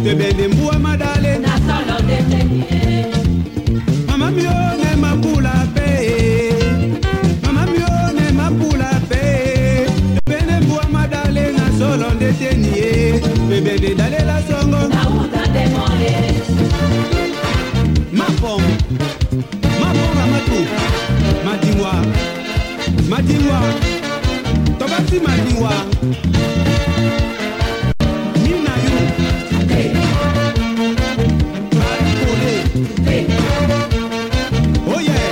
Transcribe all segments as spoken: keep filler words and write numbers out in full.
Tebende mbua madale na solo de tenye. Mama mio ne mapula pe. Mama mio ne mapula pe. Tebende mbua madale na solo de tenye. Tebende dale la songo na uta de more. Mapom Mapom amatu Madiwa Madiwa Tobati Madiwa Nina yu Bari kole Oh yeah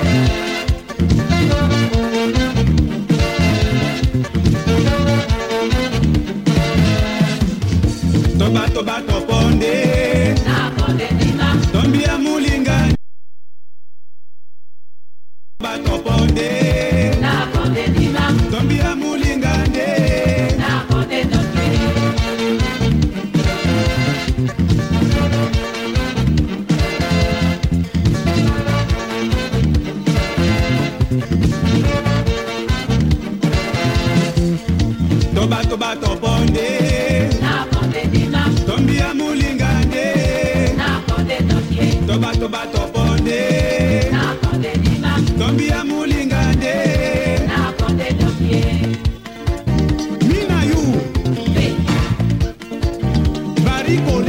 Toba toba toponde Na ponde dima Tombia mulinga Toba toponde na ponde dima Tombia mulinga de na ponde doke. Toba toba toponde Na ponde dima Tombia mulinga de na ponde doke. Toba toba toponde Na ponde dima Tombia mulinga de na ponde doke. Mina yu Hey. Bari kole